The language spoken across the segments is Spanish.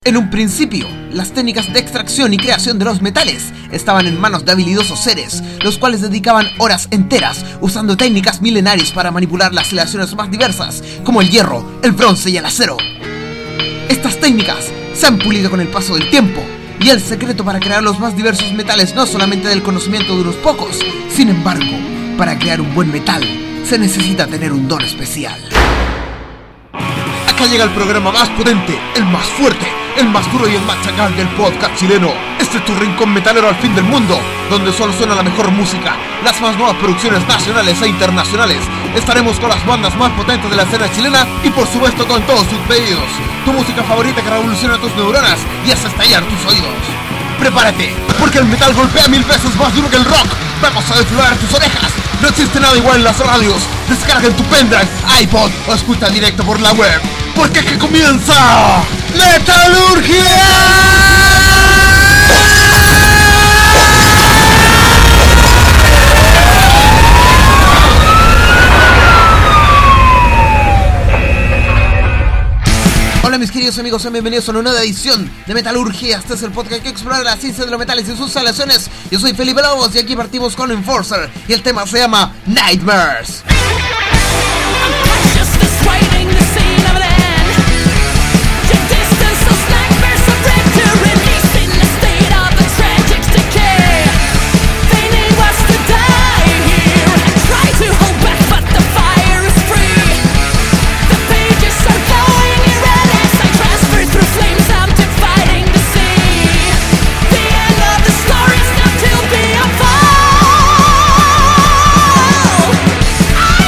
En un principio, las técnicas de extracción y creación de los metales estaban en manos de habilidosos seres, los cuales dedicaban horas enteras usando técnicas milenarias para manipular las aleaciones más diversas, como el hierro, el bronce y el acero. Estas técnicas se han pulido con el paso del tiempo, y el secreto para crear los más diversos metales no es solamente del conocimiento de unos pocos. Sin embargo, para crear un buen metal, se necesita tener un don especial. Acá llega el programa más potente, el más fuerte, el más duro y el más chacal del podcast chileno. Este es tu rincón metalero al fin del mundo, donde solo suena la mejor música, las más nuevas producciones nacionales e internacionales. Estaremos con las bandas más potentes de la escena chilena y por supuesto con todos sus pedidos. Tu música favorita que revoluciona tus neuronas y hace estallar tus oídos. Prepárate, porque el metal golpea 1000 veces más duro que el rock. Vamos a desflorar tus orejas. No existe nada igual en las radios. Descarga en tu pendrive, iPod o escucha directo por la web. Porque es que comienza Metalurgia. Hola mis queridos amigos, sean bienvenidos a una nueva edición de Metalurgia. Este es el podcast que explora la ciencia de los metales y sus aleaciones. Yo soy Felipe Lobos y aquí partimos con Enforcer y el tema se llama Nightmares. Story's not to be a fall.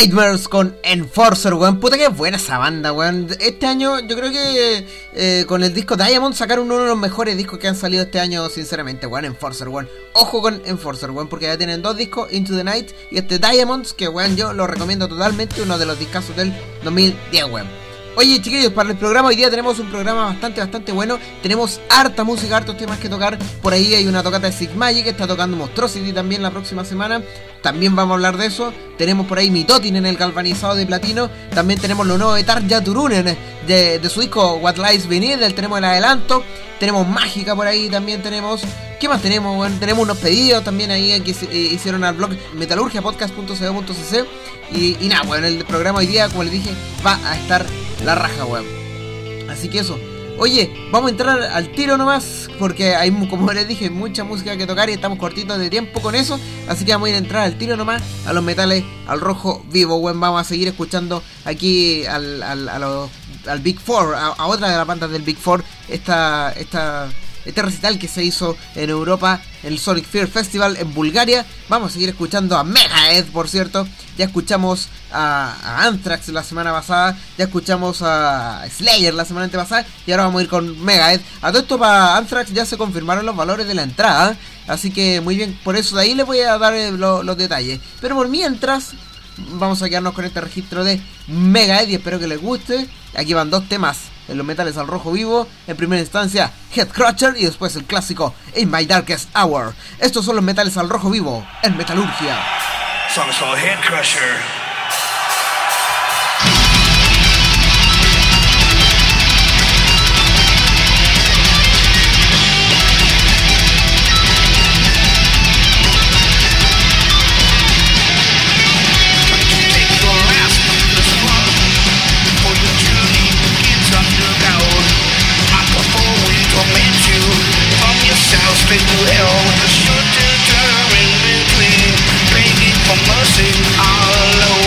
Nightmares con Enforcer, weón. Puta que buena esa banda, weón. Este año yo creo que con el disco Diamond sacaron uno de los mejores discos que han salido este año, sinceramente, weón. Enforcer, weón. Ojo con Enforcer, weón, porque ya tienen 2 discos, Into the Night y este Diamonds, que weón yo lo recomiendo totalmente, uno de los discazos del 2010, weón. Oye, chiquillos, para el programa hoy día tenemos un programa bastante bueno. Tenemos harta música, hartos temas que tocar. Por ahí hay una tocata de Sigmagic que está tocando Monstrosity también la próxima semana. También vamos a hablar de eso. Tenemos por ahí Mitotin en el galvanizado de platino. También tenemos lo nuevo de Tarja Turunen de su disco What Lies Beneath. Tenemos el adelanto. Tenemos Mágica por ahí también tenemos. ¿Qué más tenemos? Bueno, tenemos unos pedidos también ahí que hicieron al blog metalurgiapodcast.co.cc. Y nada, bueno, el programa hoy día, como les dije, va a estar la raja, weón. Así que eso. Oye, vamos a entrar al tiro nomás, porque hay, como les dije, mucha música que tocar y estamos cortitos de tiempo con eso. Así que vamos a ir a entrar al tiro nomás a los metales al rojo vivo, weón. Vamos a seguir escuchando aquí al Big Four, a otra de las bandas del Big Four, este recital que se hizo en Europa, el Sonic Fear Festival en Bulgaria. Vamos a seguir escuchando a Megadeth, por cierto. Ya escuchamos a Anthrax la semana pasada, ya escuchamos a Slayer la semana antepasada y ahora vamos a ir con Megadeth. A todo esto, para Anthrax ya se confirmaron los valores de la entrada, así que muy bien, por eso de ahí les voy a dar los detalles. Pero por mientras vamos a quedarnos con este registro de Megadeth y espero que les guste. Aquí van 2 temas en los metales al rojo vivo. En primera instancia Headcrusher y después el clásico In My Darkest Hour. Estos son los metales al rojo vivo en Metalurgia. Song is called Headcrusher. Straight to hell with a short term in between, begging for mercy all alone.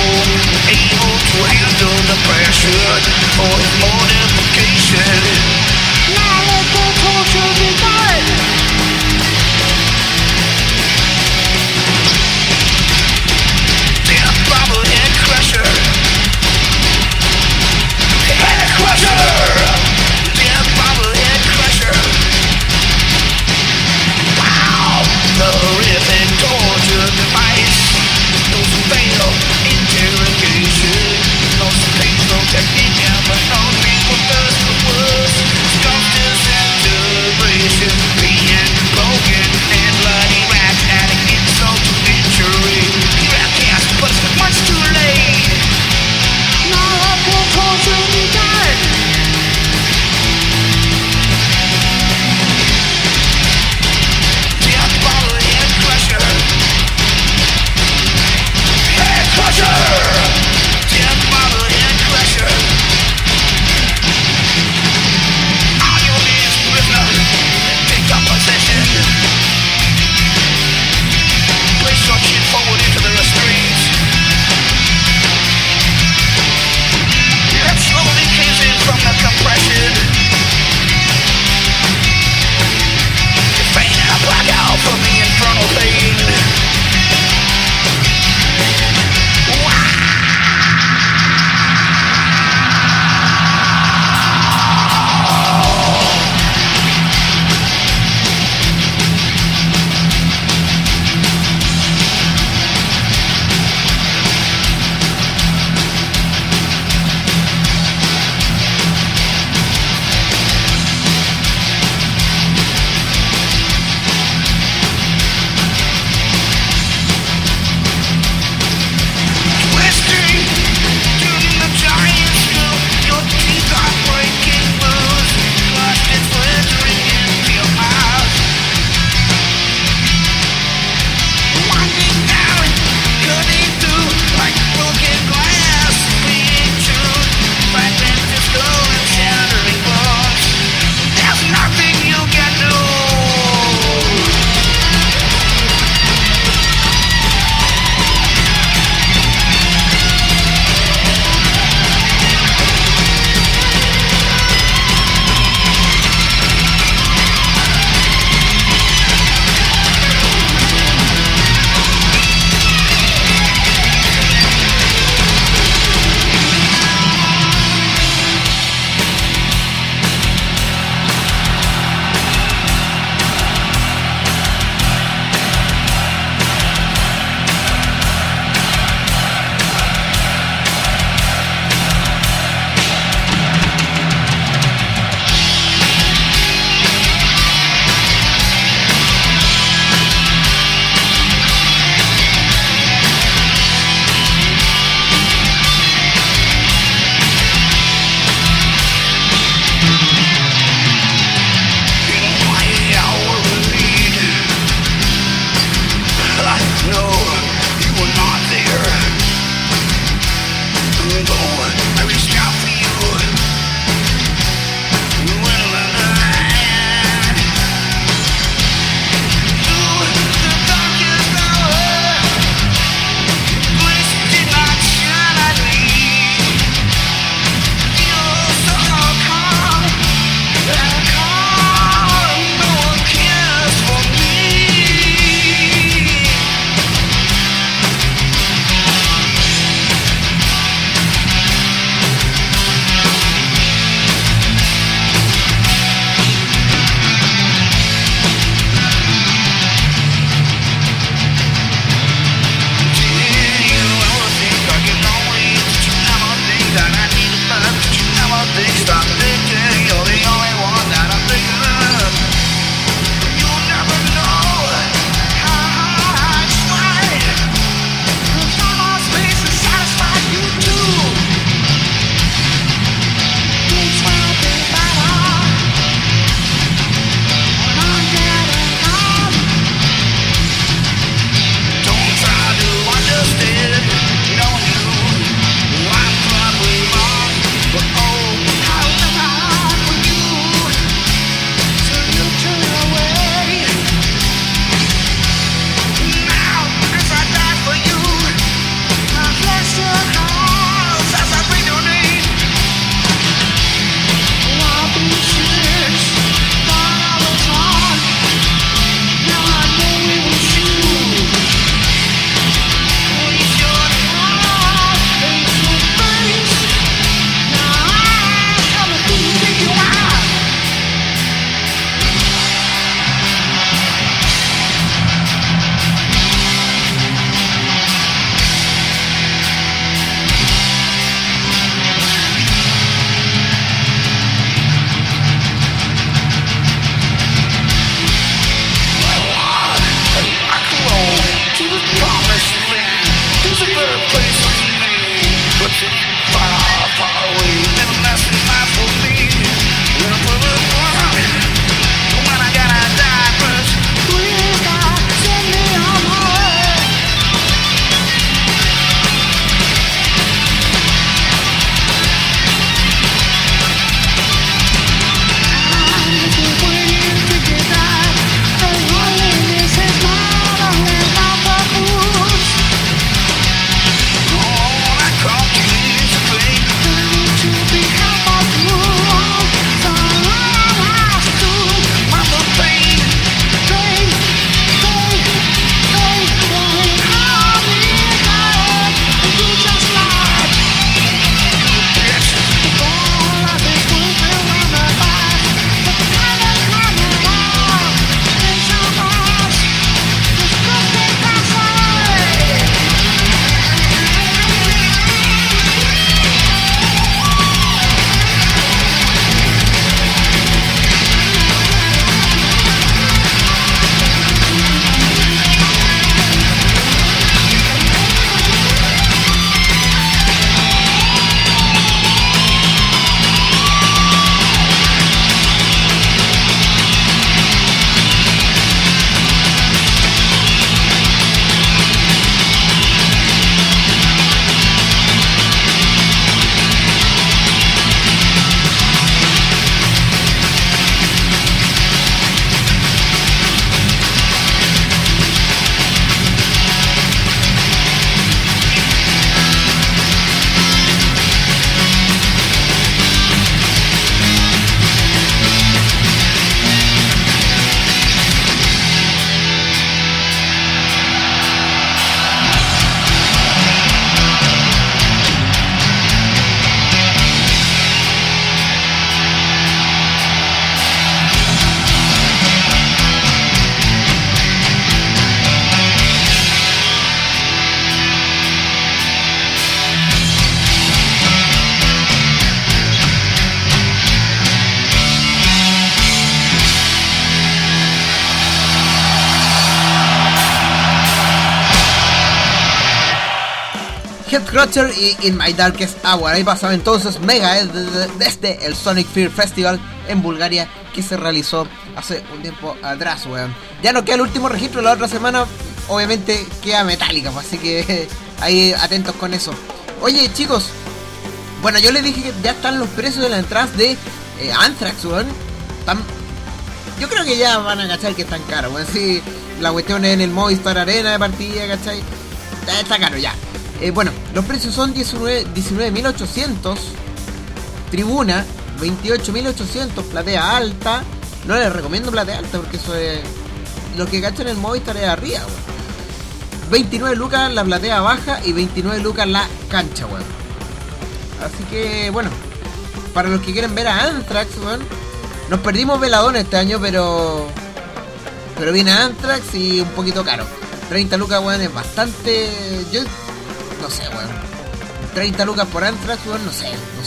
Headcrusher y In My Darkest Hour. Ahí pasaba entonces Megadeth desde el Sonic Fear Festival en Bulgaria, que se realizó hace un tiempo atrás, weón. Ya no queda el último registro, la otra semana obviamente queda Metallica, así que ahí atentos con eso. Oye, chicos, bueno, yo les dije que ya están los precios de las entradas de Anthrax, weón. Yo creo que ya van a cachar que están caros, weón. Sí, la cuestión es en el Movistar Arena de partida, ¿cachai? Está caro ya. Bueno, los precios son 19.800 tribuna, 28.800 platea alta. No les recomiendo platea alta porque eso es... Lo que cachan en el Movistar es arriba, weón. 29 lucas la platea baja y 29 lucas la cancha, weón. Así que, bueno, para los que quieren ver a Anthrax, weón, nos perdimos Veladón este año, pero viene Anthrax y un poquito caro. 30 lucas, weón, es bastante... Yo no sé, weón. 30 lucas por Anthrax, weón, no sé.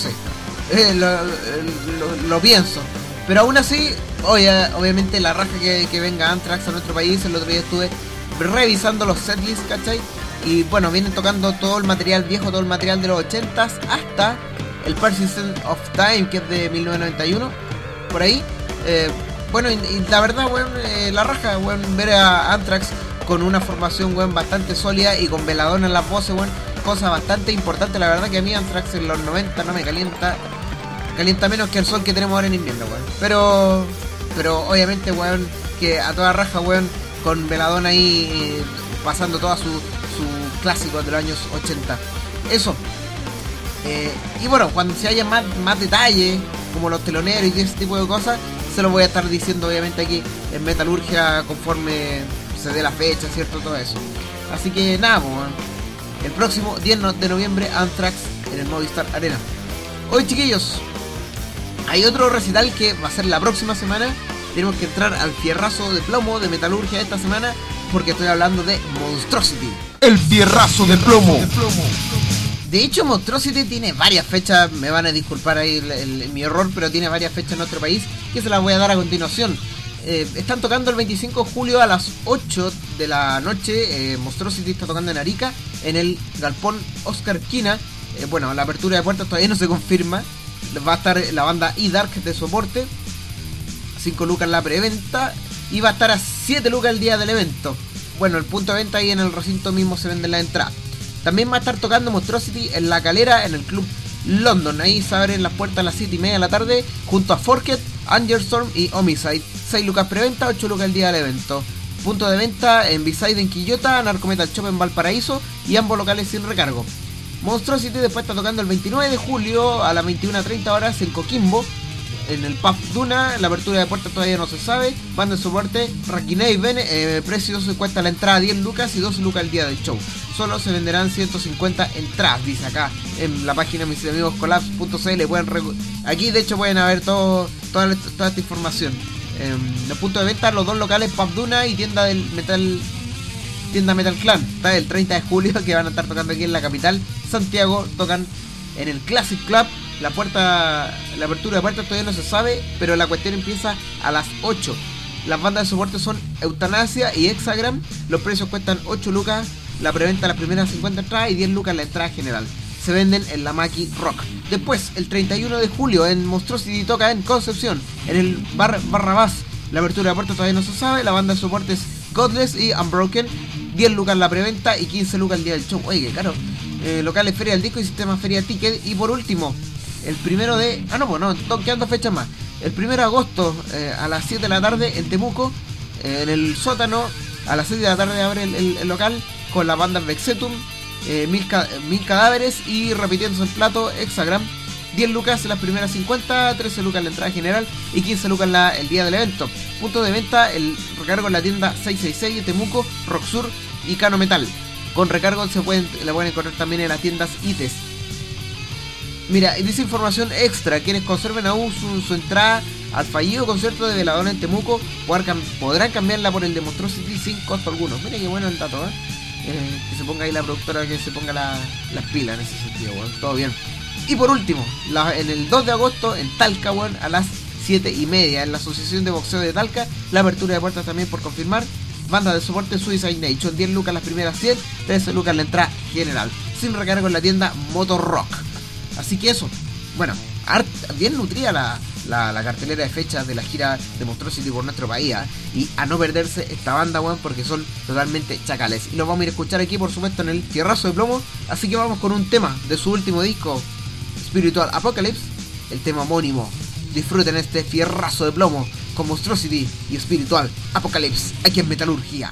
Lo pienso. Pero aún así, obviamente la raja que venga Anthrax a nuestro país. El otro día estuve revisando los setlists, ¿cachai? Y bueno, vienen tocando todo el material viejo, todo el material de los 80s, hasta el Persistent of Time, que es de 1991, por ahí. Bueno, y la verdad, weón, la raja, weón, ver a Anthrax con una formación, weón, bastante sólida y con Veladón en las voces, weón, cosa bastante importante. La verdad que a mí Anthrax en los 90 no me calienta menos que el sol que tenemos ahora en invierno, weón. Pero obviamente, weón, que a toda raja, weón, con Veladón ahí pasando toda su clásico de los años 80. Eso. Y bueno, cuando se haya más detalles, como los teloneros y ese tipo de cosas, se los voy a estar diciendo obviamente aquí en Metalurgia conforme se dé la fecha, ¿cierto? Todo eso. Así que nada, pues, el próximo 10 de noviembre Anthrax en el Movistar Arena. Hoy, chiquillos, hay otro recital que va a ser la próxima semana. Tenemos que entrar al fierrazo de plomo de Metalurgia esta semana, porque estoy hablando de Monstrosity. El fierrazo de plomo. De hecho, Monstrosity tiene varias fechas. Me van a disculpar ahí mi error, pero tiene varias fechas en nuestro país, que se las voy a dar a continuación. Están tocando el 25 de julio a las 8 de la noche. Monstrosity está tocando en Arica, en el Galpón Oscar Quina. Bueno, la apertura de puertas todavía no se confirma. Va a estar la banda E-Dark de soporte, 5 lucas la preventa, y va a estar a 7 lucas el día del evento. Bueno, el punto de venta ahí en el recinto mismo se vende la entrada. También va a estar tocando Monstrosity en La Calera, en el Club London. Ahí se abren las puertas a las 7:30 de la tarde, junto a Forget, Angerstorm y Homicide. 6 lucas preventa, 8 lucas el día del evento. Punto de venta en B-Side en Quillota, Narcometal Shop en Valparaíso, y ambos locales sin recargo. Monstrosity después está tocando el 29 de julio a las 21:30 horas en Coquimbo, en el Pub Duna. La apertura de puertas todavía no se sabe. Banda de soporte Rakineven. Precios cuesta la entrada 10 lucas y 12 lucas el día del show. Solo se venderán 150 entradas, dice acá en la página de mis amigos collapse.cl. Aquí de hecho pueden ver toda esta información. Los puntos de venta, los dos locales, Pub Duna y tienda Metal Clan. Está el 30 de julio, que van a estar tocando aquí en la capital Santiago. Tocan en el Classic Club. La apertura de puertas todavía no se sabe, pero la cuestión empieza a las 8. Las bandas de soporte son Eutanasia y Hexagram. Los precios cuestan 8 lucas la preventa, las primeras 50 entradas, y 10 lucas la entrada general. Se venden en la Maki Rock. Después, el 31 de julio en Monstrosity toca en Concepción, en el Bar Barrabás. La apertura de puertas todavía no se sabe. La banda de soporte es Godless y Unbroken. 10 lucas la preventa y 15 lucas el día del show. Oye, qué caro. Locales Feria del Disco y Sistema Feria Ticket. Y por último, el primero de... quedando fechas más. El 1 de agosto a las 7 de la tarde en Temuco, en el sótano, a las 6 de la tarde abre el local con la banda Vexetum, 1000 cadáveres, y repitiendo el plato Hexagram. 10 lucas las primeras 50, 13 lucas la entrada general y 15 lucas el día del evento. Punto de venta, el recargo en la tienda 666 de Temuco, Rocksur y Cano Metal. Con recargo la pueden encontrar también en las tiendas ITES. Mira, y dice información extra: quienes conserven aún su entrada al fallido concierto de Veladón en Temuco podrán cambiarla por el de Monstrosity sin costo alguno. Mira qué bueno el dato, que se ponga ahí la productora, que se ponga las pilas en ese sentido, todo bien. Y por último, en el 2 de agosto en Talca, a las 7:30 en la Asociación de Boxeo de Talca. La apertura de puertas también por confirmar. Banda de soporte Suicide Nation, 10 lucas las primeras 100, 13 lucas la entrada general. sin recargo en la tienda Motor Rock. Así que eso, bueno, bien nutrida la cartelera de fechas de la gira de Monstrosity por nuestro país, y a no perderse esta banda, weón, porque son totalmente chacales. Y los vamos a ir a escuchar aquí, por supuesto, en el Fierrazo de Plomo. Así que vamos con un tema de su último disco, Spiritual Apocalypse, el tema homónimo. Disfruten este Fierrazo de Plomo con Monstrosity y Spiritual Apocalypse aquí en Metalurgia.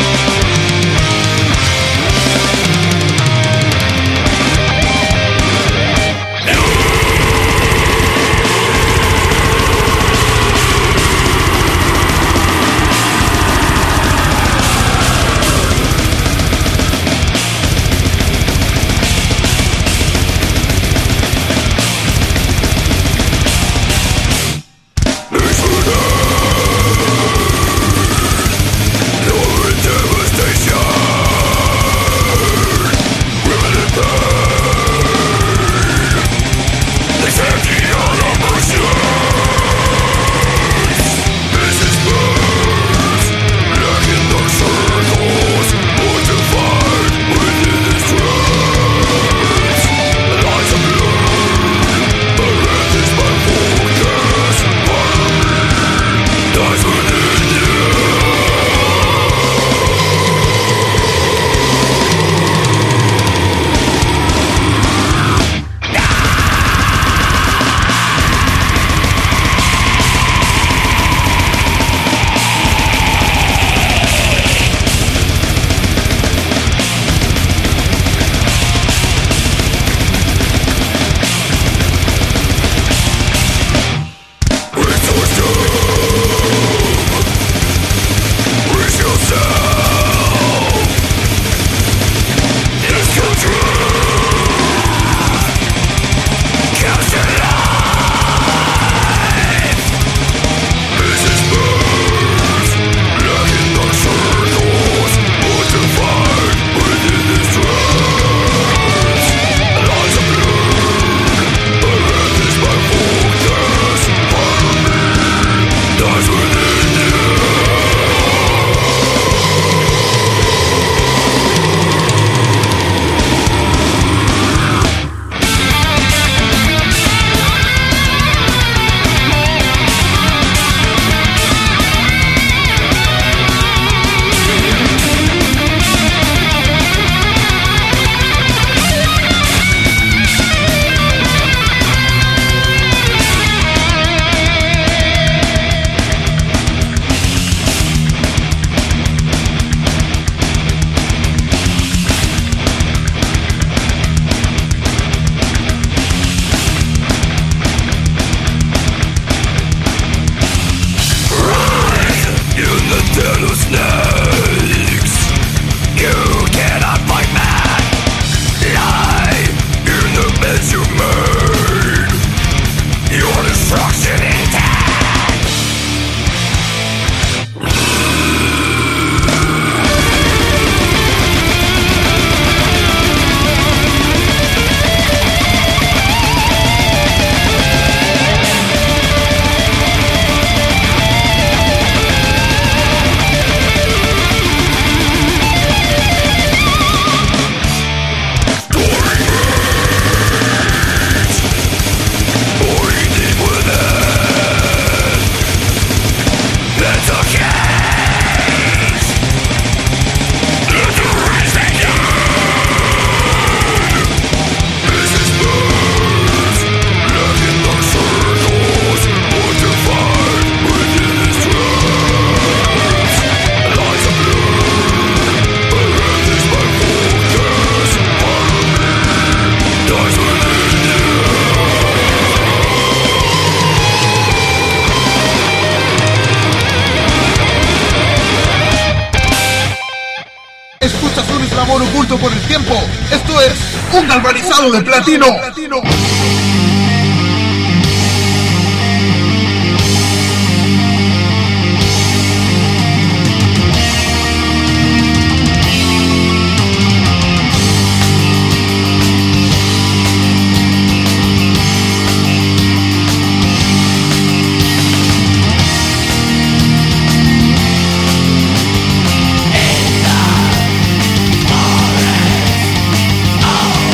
Oculto por el tiempo. Esto es un galvanizado de platino. Oh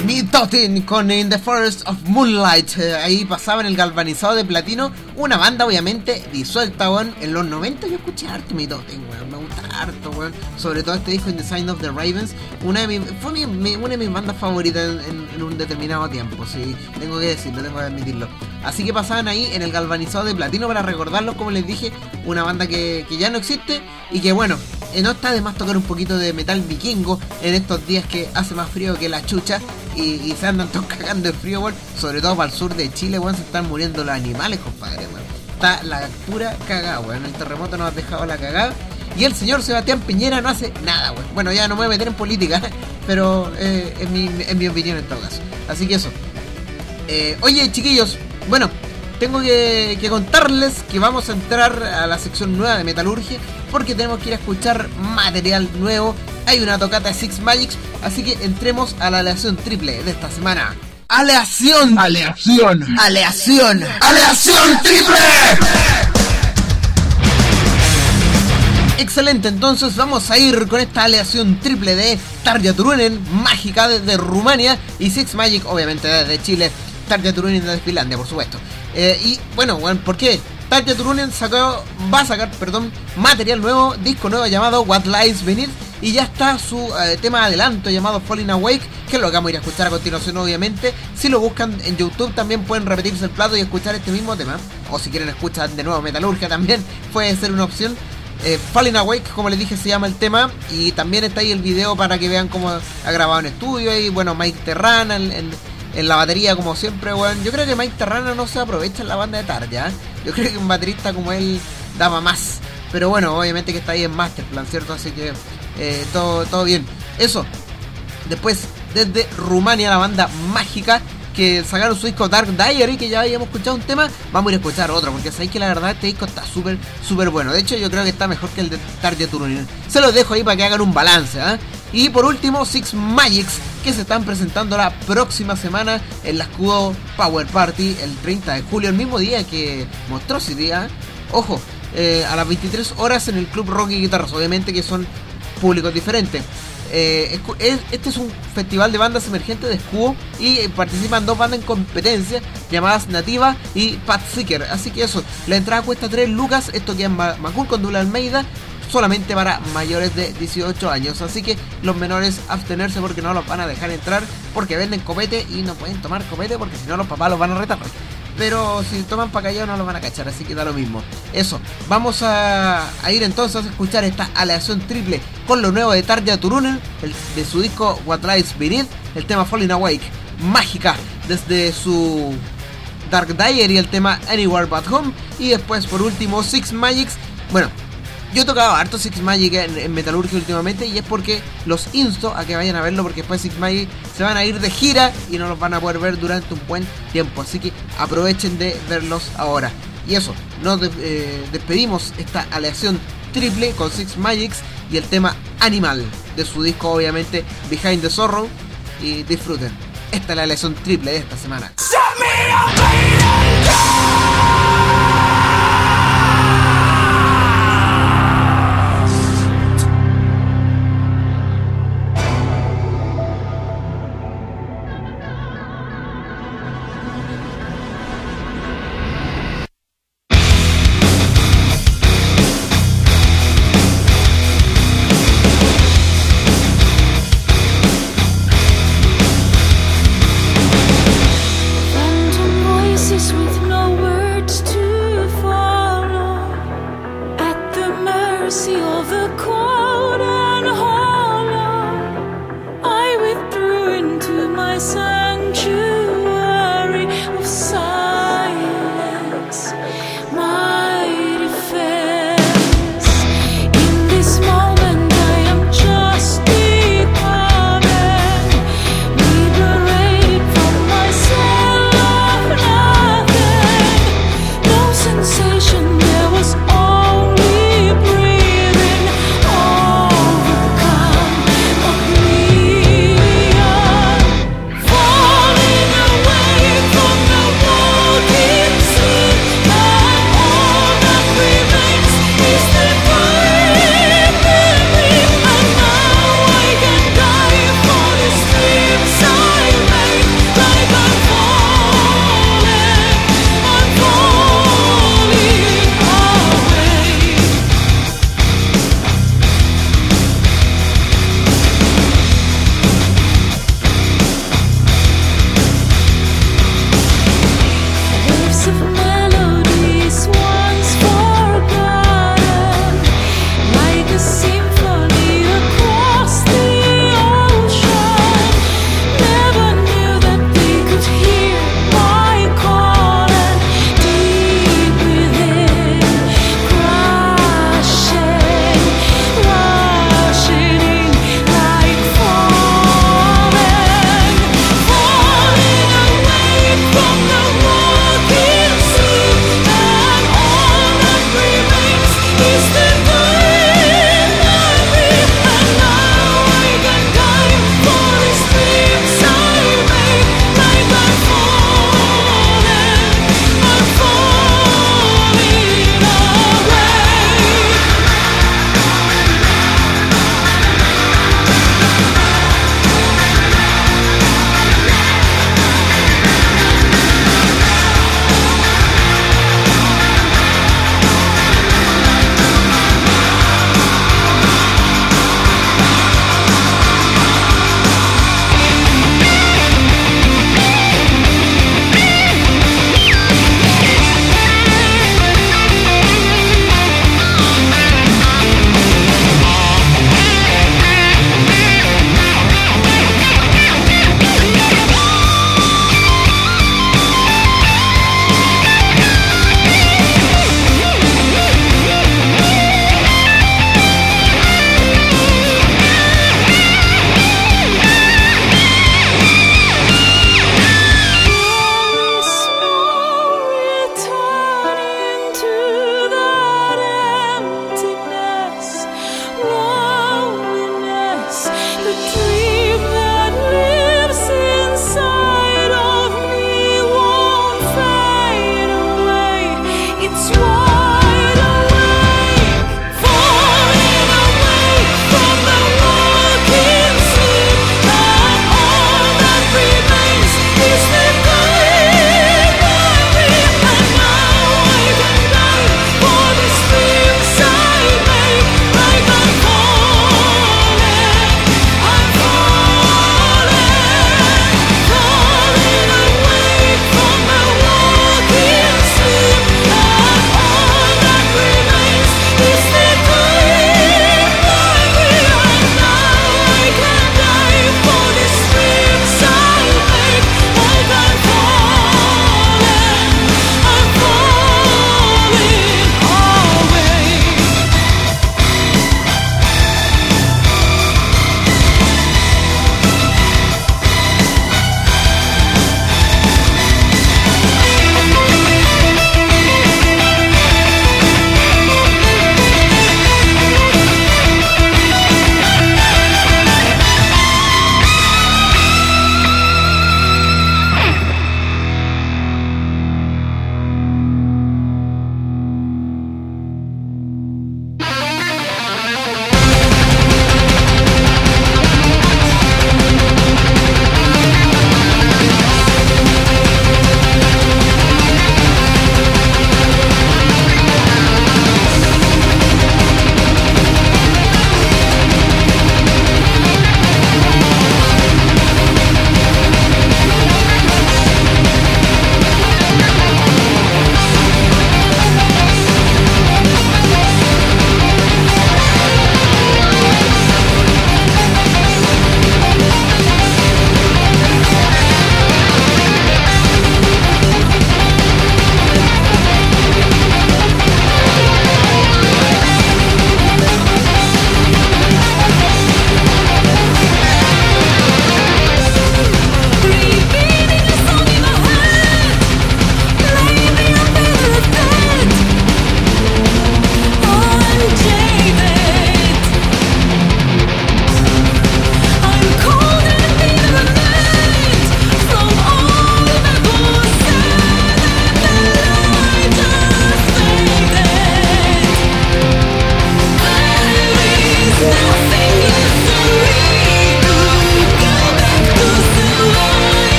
Mi Totin con In the Forest of Moonlight. Ahí pasaba en el galvanizado de platino. Una banda obviamente disuelta, weón. En los 90 yo escuché harto Mi Totin, weón. Me gusta harto, weón. Sobre todo este disco In the Sign of the Ravens. Una de mis bandas favoritas en un determinado tiempo. Sí, tengo que decirlo, tengo que admitirlo. Así que pasaban ahí en el galvanizado de platino para recordarlos, como les dije. Una banda que ya no existe y que bueno, no está de más tocar un poquito de metal vikingo en estos días que hace más frío que la chucha. Y se andan todos cagando de frío, weón. Sobre todo para el sur de Chile, weón. Se están muriendo los animales, compadre, weón. Está la pura cagada, weón. El terremoto nos ha dejado la cagada. Y el señor Sebastián Piñera no hace nada, weón. Bueno, ya no me voy a meter en política, pero es mi opinión en todo caso. Así que eso. Oye, chiquillos, bueno, tengo que contarles que vamos a entrar a la sección nueva de Metalurgia, porque tenemos que ir a escuchar material nuevo. Hay una tocata de Six Magics, así que entremos a la aleación triple de esta semana. ¡Aleación! ¡Aleación! ¡Aleación! ¡Aleación triple! Excelente, entonces vamos a ir con esta aleación triple de Tarja Turunen, Mágica desde Rumania, y Six Magic, obviamente desde Chile. Tarja Turunen desde Finlandia, por supuesto. Y bueno, ¿por qué? Tarja Turunen va a sacar material nuevo, disco nuevo llamado What Lies Beneath, y ya está su tema de adelanto llamado Falling Awake, que es lo que vamos a ir a escuchar a continuación, obviamente. Si lo buscan en YouTube también pueden repetirse el plato y escuchar este mismo tema, o si quieren escuchar de nuevo Metalurgia también puede ser una opción. Falling Awake, como les dije, se llama el tema, y también está ahí el video para que vean cómo ha grabado en estudio. Y bueno, Mike Terrana en la batería, como siempre, weón. Yo creo que Mike Terrana no se aprovecha en la banda de Tarja, ¿eh? Yo creo que un baterista como él daba más. Pero bueno, obviamente que está ahí en Masterplan, ¿cierto? Así que todo bien. Eso. Después, desde Rumania, la banda Mágica, que sacaron su disco Dark Diary, que ya habíamos escuchado un tema. Vamos a ir a escuchar otro, porque sabéis que la verdad este disco está súper bueno. De hecho, yo creo que está mejor que el de Tarja Turunen. Se los dejo ahí para que hagan un balance, ¿eh? Y por último, Six Magics, que se están presentando la próxima semana en la Escudo Power Party, el 30 de julio, el mismo día que Monstrosity, ¿eh? Ojo, a las 23 horas en el Club Rock y Guitarras, obviamente que son públicos diferentes. Este es un festival de bandas emergentes de Escudo, y participan dos bandas en competencia llamadas Nativa y Pathseeker. Así que eso, la entrada cuesta 3 lucas. Esto queda en Macul con Dula Almeida, solamente para mayores de 18 años. Así que los menores abstenerse, porque no los van a dejar entrar, porque venden copete y no pueden tomar copete, porque si no los papás los van a retar. Pero si toman pa' callado no los van a cachar, así que da lo mismo. Eso, vamos a ir entonces a escuchar esta aleación triple con lo nuevo de Tarja Turunen, de su disco What Lies Beneath, el tema Falling Awake, Mágica desde su Dark Diary, el tema Anywhere But Home, y después por último Six Magics. Bueno, yo he tocado harto Six Magic en Metalurgia últimamente, y es porque los insto a que vayan a verlo, porque después Six Magic se van a ir de gira y no los van a poder ver durante un buen tiempo, así que aprovechen de verlos ahora. Y eso, nos despedimos esta aleación triple con Six Magics y el tema Animal de su disco, obviamente, Behind the Sorrow, y disfruten. Esta es la aleación triple de esta semana. With no Falling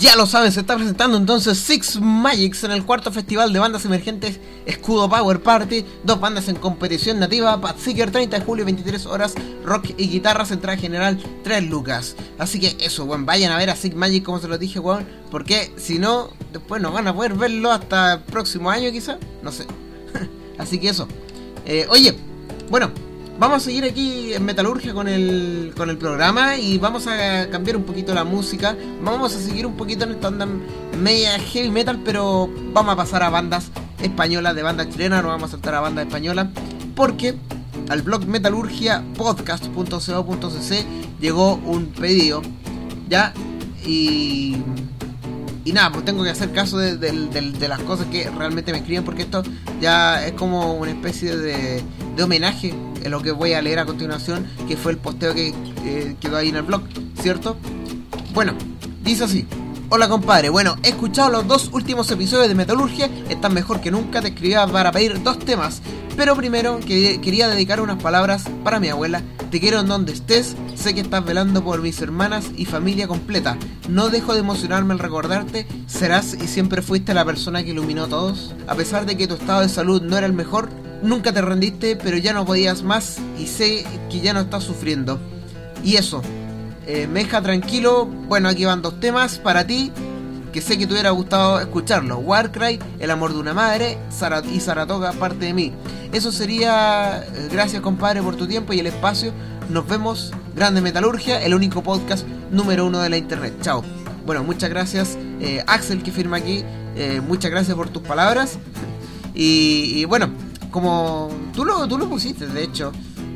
Ya lo saben, se está presentando entonces Six Magics en el cuarto festival de bandas emergentes Escudo Power Party. 2 bandas en competición nativa, Pathseeker 30 de julio, 23 horas, rock y guitarras, entrada general 3 lucas. Así que eso, weón, vayan a ver a Six Magic como se los dije, weón, porque si no, después no van a poder verlo hasta el próximo año quizá, no sé. Así que eso. Oye, bueno, vamos a seguir aquí en Metalurgia con el programa y vamos a cambiar un poquito la música. Vamos a seguir un poquito en esta onda media heavy metal, pero vamos a pasar a bandas españolas, de bandas chilenas, no vamos a saltar a bandas españolas, porque al blog metalurgiapodcast.co.cc llegó un pedido, ¿ya? Y nada, pues tengo que hacer caso de las cosas que realmente me escriben, porque esto ya es como una especie de homenaje en lo que voy a leer a continuación, que fue el posteo que quedó ahí en el blog, ¿cierto? Bueno, dice así: hola compadre, bueno, he escuchado los 2 últimos episodios de Metalurgia, están mejor que nunca, te escribía para pedir 2 temas, pero primero quería dedicar unas palabras para mi abuela. Te quiero en donde estés, sé que estás velando por mis hermanas y familia completa, no dejo de emocionarme al recordarte, serás y siempre fuiste la persona que iluminó a todos, a pesar de que tu estado de salud no era el mejor, nunca te rendiste, pero ya no podías más y sé que ya no estás sufriendo. Y eso, me deja tranquilo. Bueno, aquí van 2 temas para ti, que sé que te hubiera gustado escucharlo: Warcry, El amor de una madre, y Saratoga, parte de mí. Eso sería. Gracias compadre por tu tiempo y el espacio. Nos vemos. Grande Metalurgia, el único podcast número 1 de la internet. Chao. Bueno, muchas gracias Axel, que firma aquí. Muchas gracias por tus palabras. Y bueno, como tú lo pusiste, de hecho,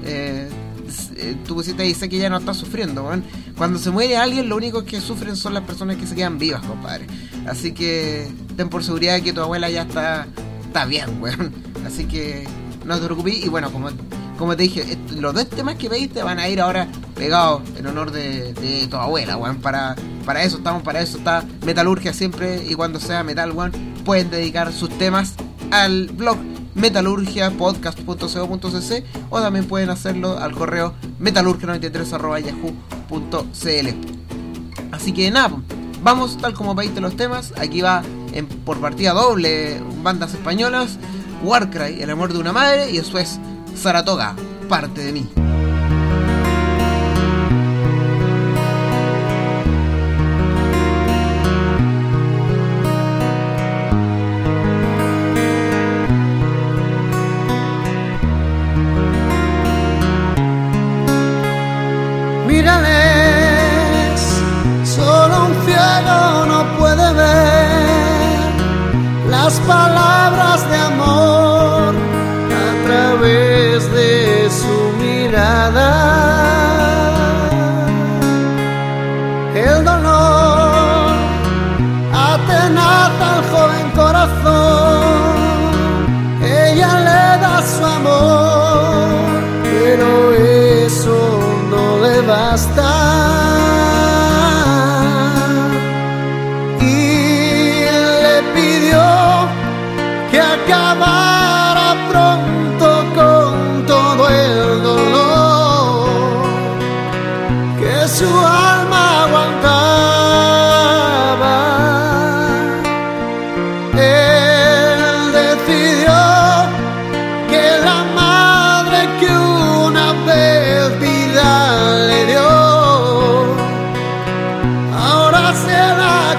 tú pusiste ahí, sé que ya no estás sufriendo, weón. Cuando se muere alguien, lo único que sufren son las personas que se quedan vivas, compadre. Así que ten por seguridad de que tu abuela ya está bien, weón. Así que no te preocupes. Y bueno, como te dije, los 2 temas que pediste van a ir ahora pegados en honor de tu abuela, weón. Para eso estamos, para eso está Metalurgia siempre. Y cuando sea metal, weón, pueden dedicar sus temas al blog metalurgiapodcast.co.cc, o también pueden hacerlo al correo metalurgia93@yahoo.cl. Así que nada, vamos tal como pediste los temas. Aquí va por partida doble, bandas españolas: Warcry, El amor de una madre, y eso es Saratoga, parte de mí. Mírales, solo un ciego no puede ver las palabras de amor a través de su mirada. El dolor atenaza al joven corazón, ella le da su amor, pero eso no le basta, y le pidió que acabara pronto con todo el dolor que su alma aguantaba. Él decidió que la madre que una vez vida le dio, ahora se la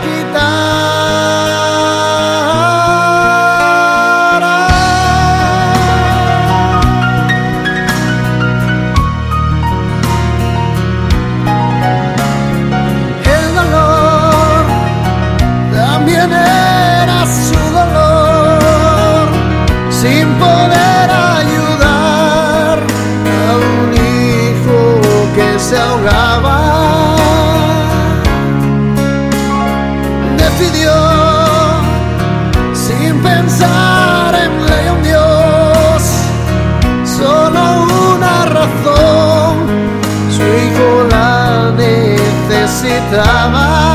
quitará. El dolor también era su dolor, sin poder ayudar a un hijo que se ahogaba. Decidió, sin pensar en ley o en Dios, solo una razón: su hijo la necesitaba.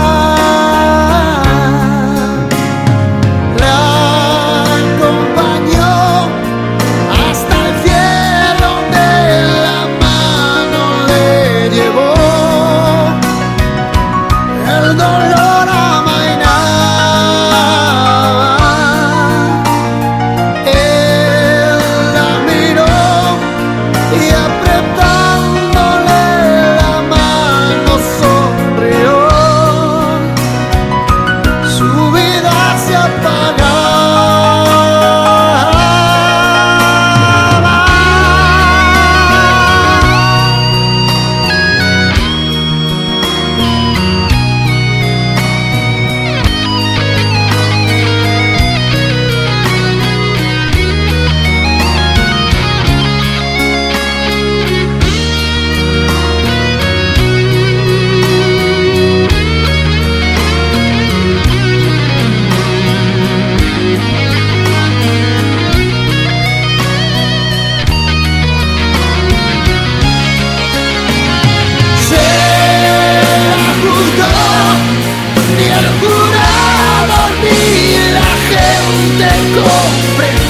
La acompañó hasta el cielo, donde la mano le llevó. El dolor amainaba,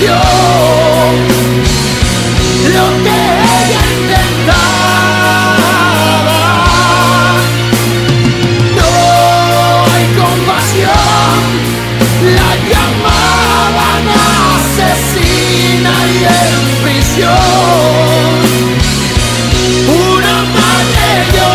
compasión lo que ella intentaba. No hay compasión, la llamaban asesina y en prisión una madre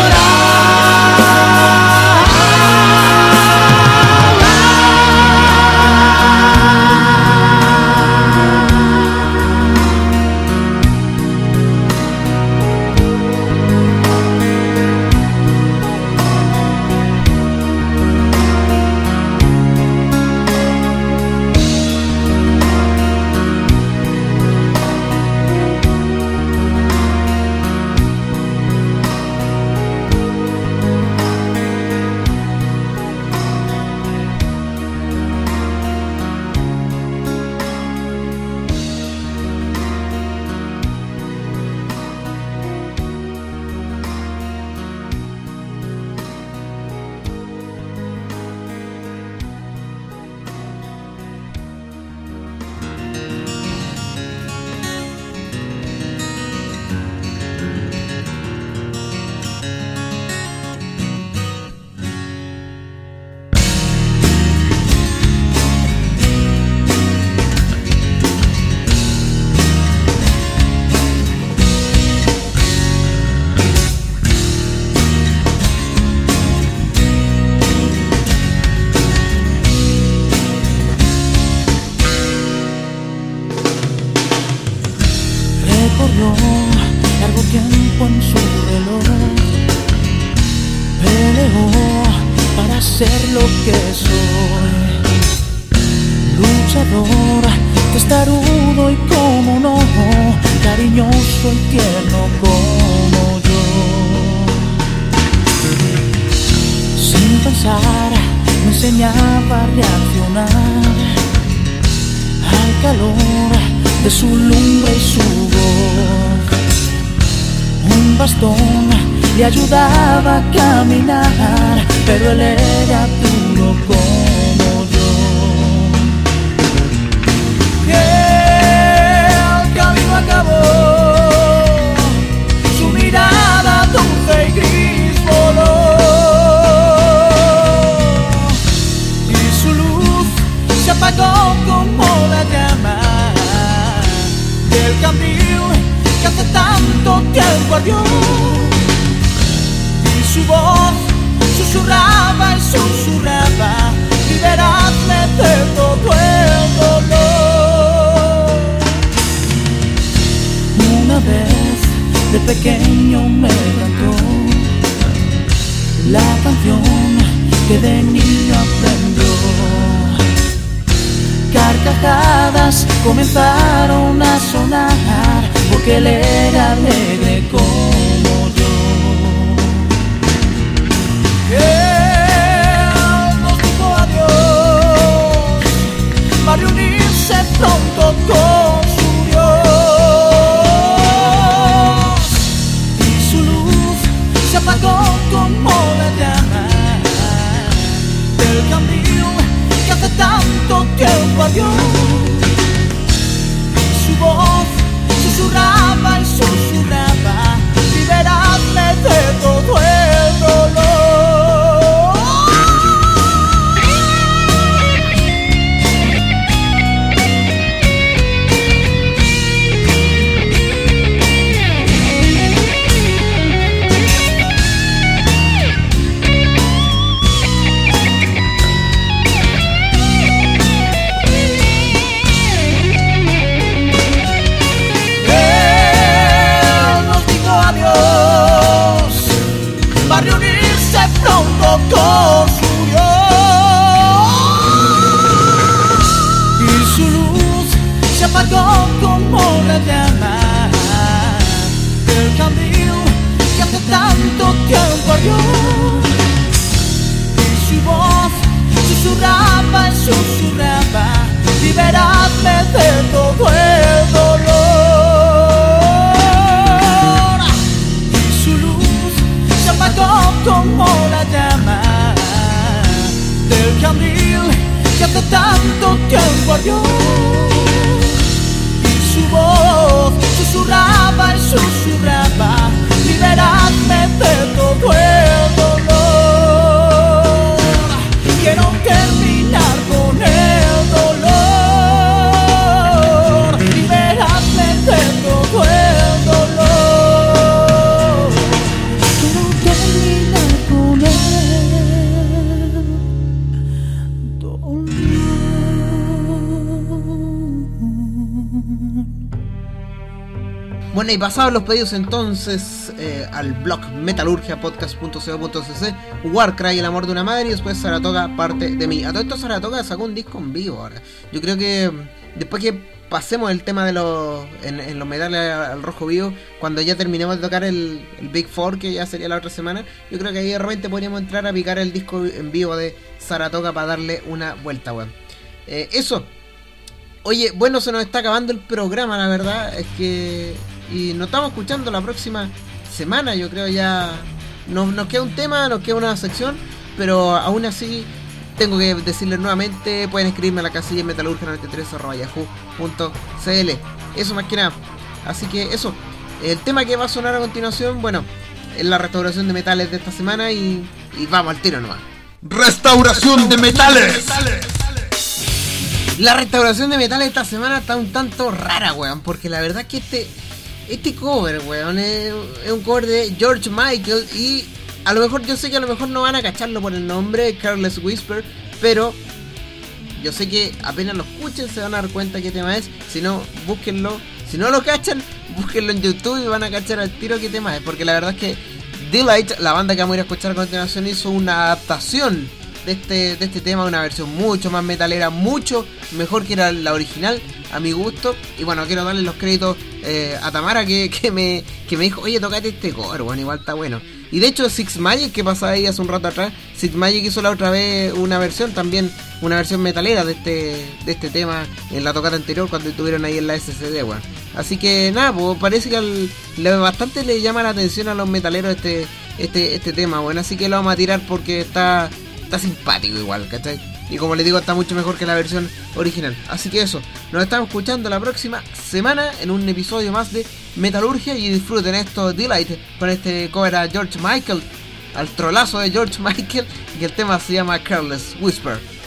largo tiempo en su reloj, peleó para ser lo que soy, luchador, testarudo y como no, cariñoso y tierno como yo. Sin pensar me enseñaba a reaccionar al calor de su lumbre y su voz. Un bastón le ayudaba a caminar, pero él era duro como yo. El camino acabó, su mirada dulce y gris voló, y su luz se apagó como la llama del candil que hace tanto tiempo ardió, y su voz susurraba y susurraba: liberadme de todo el dolor. Una vez de pequeño me cantó la canción que de niño aprendió. Carcajadas comenzaron a sonar porque él era alegre como yo. Él nos dijo adiós para reunirse pronto con su Dios, y su luz se apagó como la llama del candil que hace tanto tiempo ardió, y su voz susurraba y susurraba: liberadme de todo el dolor. Para reunirse pronto con su Dios, y su luz se apagó como la llama del candil que hace tanto tiempo ardió, y su voz susurraba y susurraba: liberadme de todo el dolor, y su luz se apagó como la llama del candil que hace tanto tiempo ardió, su voz susurraba y susurraba: liberadme de todo el dolor. Quiero terminar con el dolor. Liberadme de todo el dolor. Quiero terminar con el dolor. Bueno, y pasados los pedidos entonces al blog metalurgiapodcast.co.cc, Warcry, El amor de una madre, y después Saratoga, parte de mí. A todo esto Saratoga sacó un disco en vivo ahora. Yo creo que después que pasemos el tema de en los metales al rojo vivo, cuando ya terminemos de tocar el Big Four, que ya sería la otra semana, yo creo que ahí de repente podríamos entrar a picar el disco en vivo de Saratoga para darle una vuelta, weón. Eso. Oye, bueno, se nos está acabando el programa, la verdad. Es que... Y nos estamos escuchando la próxima semana, yo creo ya... Nos queda un tema, nos queda una sección, pero aún así tengo que decirles nuevamente, pueden escribirme a la casilla metalurgia93@yahoo.cl. Eso más que nada. Así que eso. El tema que va a sonar a continuación, bueno, es la restauración de metales de esta semana y vamos al tiro nomás. ¡Restauración de metales! La restauración de metales esta semana está un tanto rara, weón, porque la verdad es que este cover, weón, es un cover de George Michael y a lo mejor, yo sé que a lo mejor no van a cacharlo por el nombre, Careless Whisper, pero yo sé que apenas lo escuchen se van a dar cuenta qué tema es. Si no, búsquenlo. Si no lo cachan, búsquenlo en YouTube y van a cachar al tiro qué tema es, porque la verdad es que Delight, la banda que vamos a ir a escuchar a continuación, hizo una adaptación de este tema, una versión mucho más metalera, mucho mejor que era la original, a mi gusto. Y bueno, quiero darle los créditos a Tamara que me dijo: oye, tocate este cover, bueno, igual está bueno. Y de hecho Six Magic, que pasaba ahí hace un rato atrás, Six Magic hizo la otra vez una versión también, una versión metalera de este tema en la tocata anterior cuando estuvieron ahí en la SCD, bueno. Así que nada, pues parece que bastante le llama la atención a los metaleros este tema, bueno. Así que lo vamos a tirar porque está simpático igual, ¿cachai? Y como les digo, está mucho mejor que la versión original. Así que eso, nos estamos escuchando la próxima semana en un episodio más de Metalurgia, y disfruten esto, Delight, con este cover a George Michael, al trolazo de George Michael, y el tema se llama Careless Whisper.